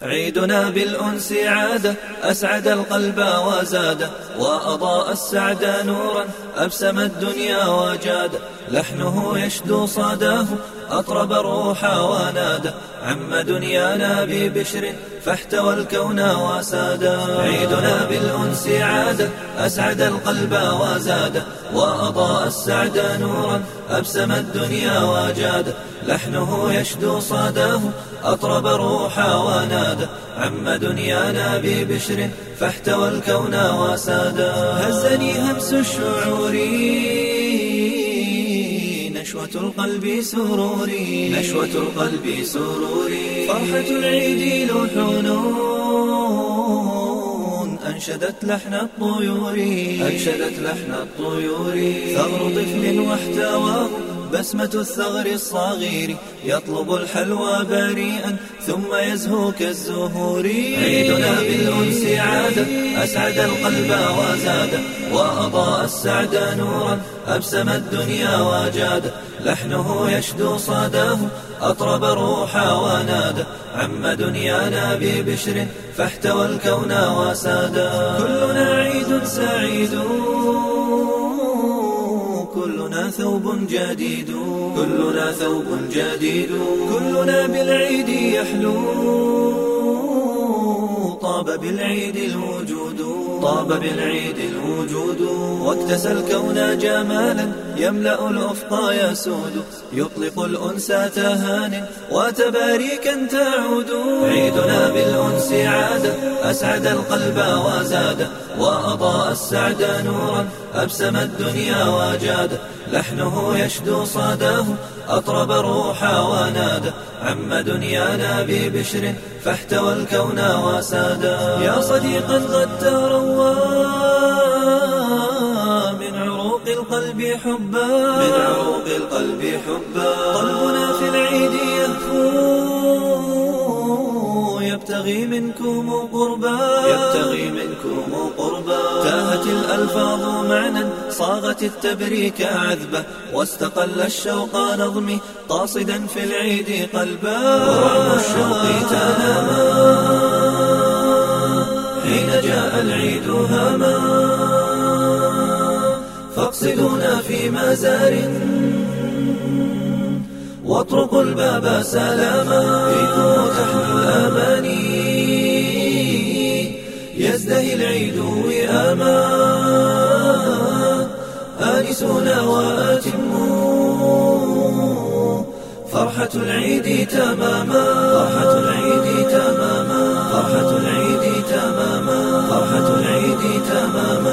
عيدنا بالأنس عادة أسعد القلب وزاد، وأضاء السعد نورا أبسم الدنيا وجاد. لحنه يشدو صداه أطرب الروح ونادى، عم دنيانا ببشر فاحتوى الكون وسادا. عيدنا بالأنس عادة أسعد القلب وزاد، وأضاء السعد نورا أبسم الدنيا وجاد. لحنه يشدو صداه أطرب الروح ونادى، عم دنيانا ببشر فاحتوى الكون وسادا. هزني همس الشعور نشوة القلب سروري، نشوة القلب سروري. فرحة العيد لحون أنشدت لحن الطيور، أنشدت لحن الطيور. ثغر طفل واحتواه بسمة الثغر الصغير، يطلب الحلوى بريئا ثم يزهو كالزهور. عيدنا بالأنس عادة أسعد القلب وزاد، وأضاء السعد نورا أبسم الدنيا وجاد. لحنه يشدو صداه أطرب الروح ونادى، عم دنيانا ببشر فاحتوى الكون وسادا. كلنا عيد سعيد، كلنا ثوب جديد، كلنا ثوب جديد. كلنا بالعيد يحلو، طاب بالعيد الوجود، طاب بالعيد الوجود. واكتسى الكون جمالا يملأ الأفق يسود، يطلق الأنس تهان وتباريكا تعود. عيدنا بالأنس عادة أسعد القلب وزاد، وأضاء السعد نورا أبسم الدنيا وجاد. لحنه يشدو صداه أطرب الروح ونادى، عم دنيانا ببشر فاحتوى الكون وسادا. يا صديقا قد تروى من عروق القلب حبا، من عروق القلب حبا. قلبنا في العيد يهفو يبتغي منكم قربا، يبتغي منكم قربا. تاهت الألفاظ معنى صاغت التبريك عذبة، واستقل الشوق نظمي قاصدا في العيد قلبا. ورعم الشوق تنامى حين جاء العيد هاما، فاقصدونا في مزار واطرقوا الباب سلاما. فيكم تحلو الأماني يزدهي العيد وئاما، آنسونا وأتموا فرحة العيد تماما، فرحة العيد تماما، فرحة العيد تماما، فرحة العيد تماما.